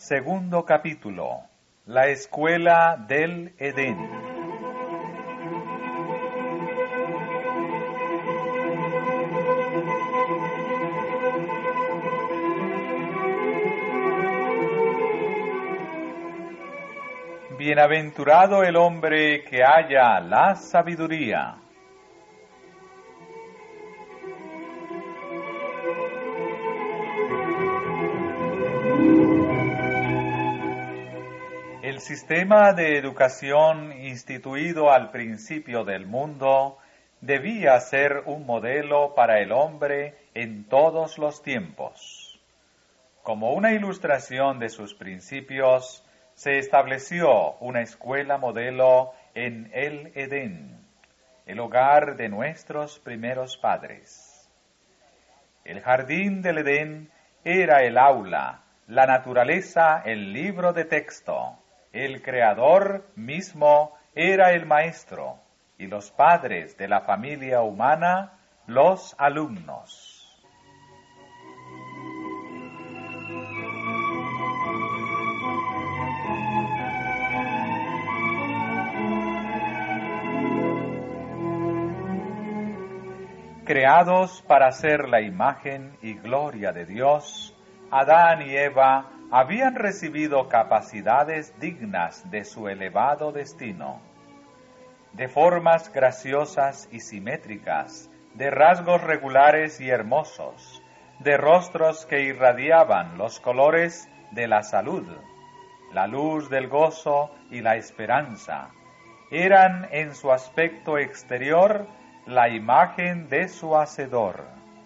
Segundo capítulo. La escuela del Edén. Bienaventurado el hombre que halla la sabiduría. El sistema de educación instituido al principio del mundo debía ser un modelo para el hombre en todos los tiempos. Como una ilustración de sus principios, se estableció una escuela modelo en el Edén, el hogar de nuestros primeros padres. El jardín del Edén era el aula, la naturaleza el libro de texto. El Creador mismo era el maestro y los padres de la familia humana los alumnos. Creados para ser la imagen y gloria de Dios, Adán y Eva habían recibido capacidades dignas de su elevado destino. De formas graciosas y simétricas, de rasgos regulares y hermosos, de rostros que irradiaban los colores de la salud, la luz del gozo y la esperanza, eran en su aspecto exterior la imagen de su Hacedor.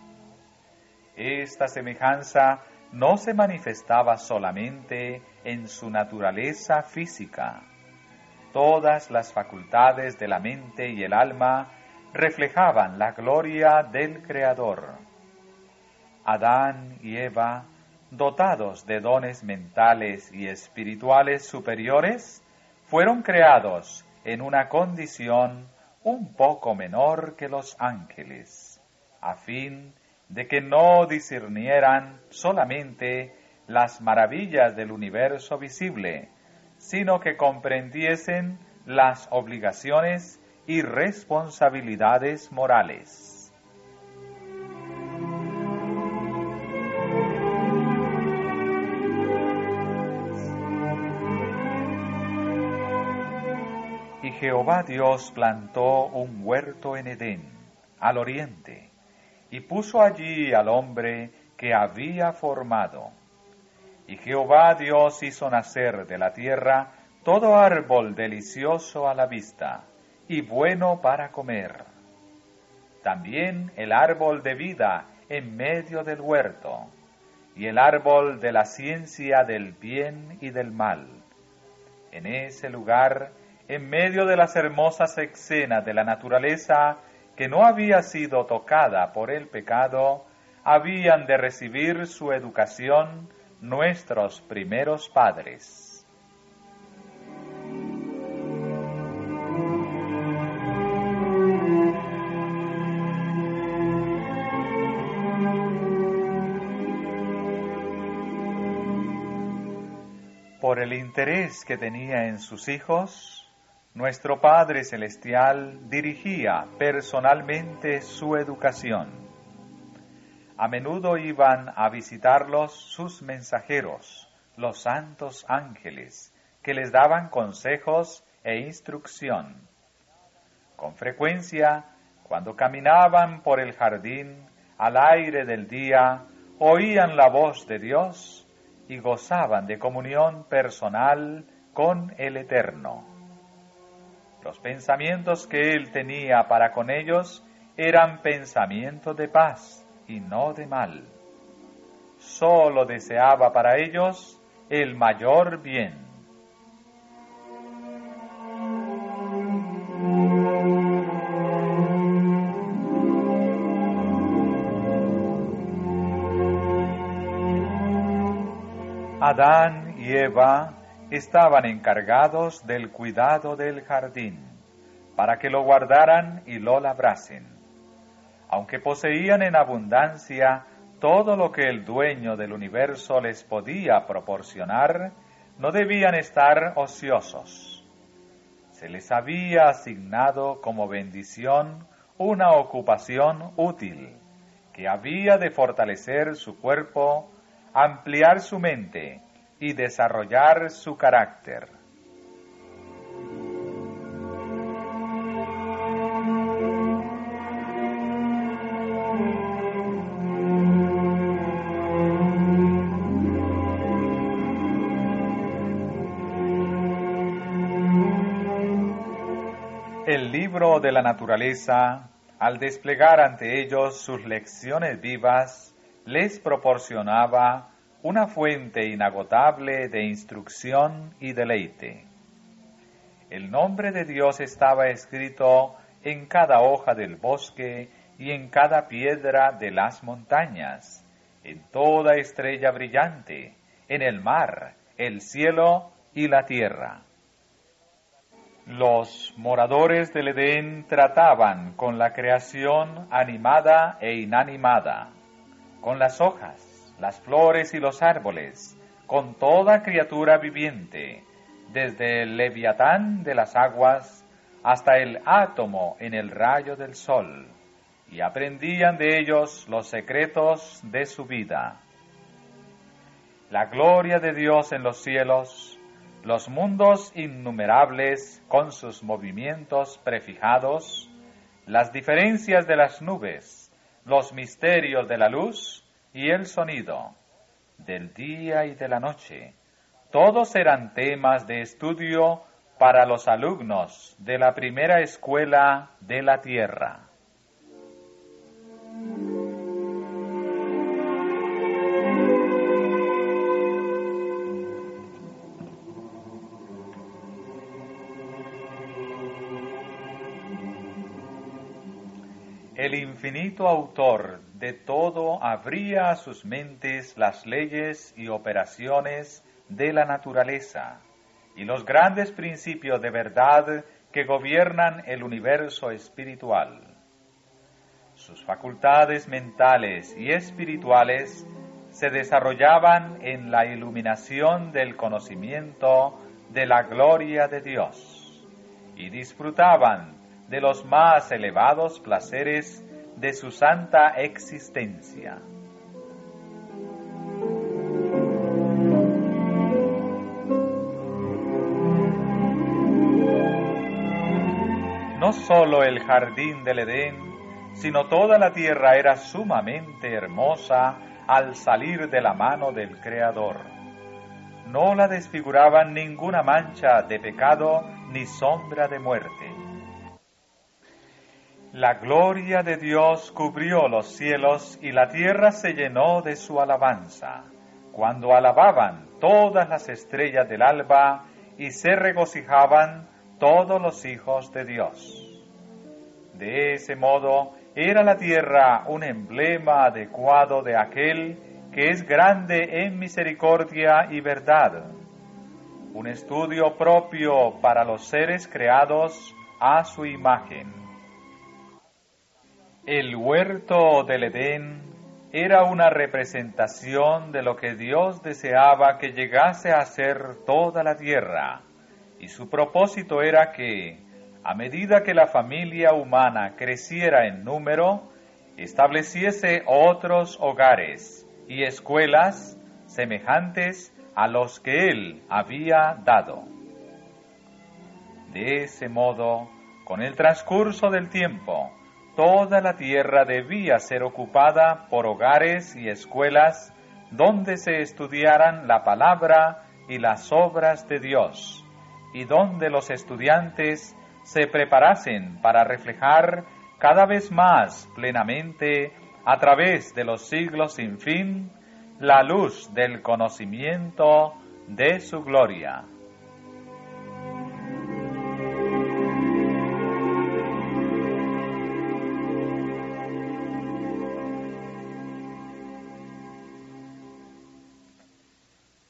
Esta semejanza no se manifestaba solamente en su naturaleza física. Todas las facultades de la mente y el alma reflejaban la gloria del Creador. Adán y Eva, dotados de dones mentales y espirituales superiores, fueron creados en una condición un poco menor que los ángeles, a fin de que no discernieran solamente las maravillas del universo visible, sino que comprendiesen las obligaciones y responsabilidades morales. Y Jehová Dios plantó un huerto en Edén, al oriente, y puso allí al hombre que había formado. Y Jehová Dios hizo nacer de la tierra todo árbol delicioso a la vista, y bueno para comer. También el árbol de vida en medio del huerto, y el árbol de la ciencia del bien y del mal. En ese lugar, en medio de las hermosas escenas de la naturaleza, que no había sido tocada por el pecado, habían de recibir su educación nuestros primeros padres. Por el interés que tenía en sus hijos, nuestro Padre Celestial dirigía personalmente su educación. A menudo iban a visitarlos sus mensajeros, los santos ángeles, que les daban consejos e instrucción. Con frecuencia, cuando caminaban por el jardín al aire del día, oían la voz de Dios y gozaban de comunión personal con el Eterno. Los pensamientos que él tenía para con ellos eran pensamientos de paz y no de mal. Solo deseaba para ellos el mayor bien. Adán y Eva estaban encargados del cuidado del jardín, para que lo guardaran y lo labrasen. Aunque poseían en abundancia todo lo que el dueño del universo les podía proporcionar, no debían estar ociosos. Se les había asignado como bendición una ocupación útil, que había de fortalecer su cuerpo, ampliar su mente y desarrollar su carácter. El libro de la naturaleza, al desplegar ante ellos sus lecciones vivas, les proporcionaba una fuente inagotable de instrucción y deleite. El nombre de Dios estaba escrito en cada hoja del bosque y en cada piedra de las montañas, en toda estrella brillante, en el mar, el cielo y la tierra. Los moradores del Edén trataban con la creación animada e inanimada, con las hojas, las flores y los árboles, con toda criatura viviente, desde el leviatán de las aguas hasta el átomo en el rayo del sol, y aprendían de ellos los secretos de su vida. La gloria de Dios en los cielos, los mundos innumerables con sus movimientos prefijados, las diferencias de las nubes, los misterios de la luz y el sonido, del día y de la noche, todos eran temas de estudio para los alumnos de la primera escuela de la tierra. El infinito autor de todo abría a sus mentes las leyes y operaciones de la naturaleza y los grandes principios de verdad que gobiernan el universo espiritual. Sus facultades mentales y espirituales se desarrollaban en la iluminación del conocimiento de la gloria de Dios y disfrutaban de los más elevados placeres de su santa existencia. No solo el jardín del Edén, sino toda la tierra era sumamente hermosa al salir de la mano del Creador. No la desfiguraban ninguna mancha de pecado ni sombra de muerte. La gloria de Dios cubrió los cielos y la tierra se llenó de su alabanza, cuando alababan todas las estrellas del alba y se regocijaban todos los hijos de Dios. De ese modo, era la tierra un emblema adecuado de aquel que es grande en misericordia y verdad, un estudio propio para los seres creados a su imagen. El huerto del Edén era una representación de lo que Dios deseaba que llegase a ser toda la tierra, y su propósito era que, a medida que la familia humana creciera en número, estableciese otros hogares y escuelas semejantes a los que Él había dado. De ese modo, con el transcurso del tiempo, toda la tierra debía ser ocupada por hogares y escuelas donde se estudiaran la palabra y las obras de Dios, y donde los estudiantes se preparasen para reflejar cada vez más plenamente, a través de los siglos sin fin, la luz del conocimiento de su gloria.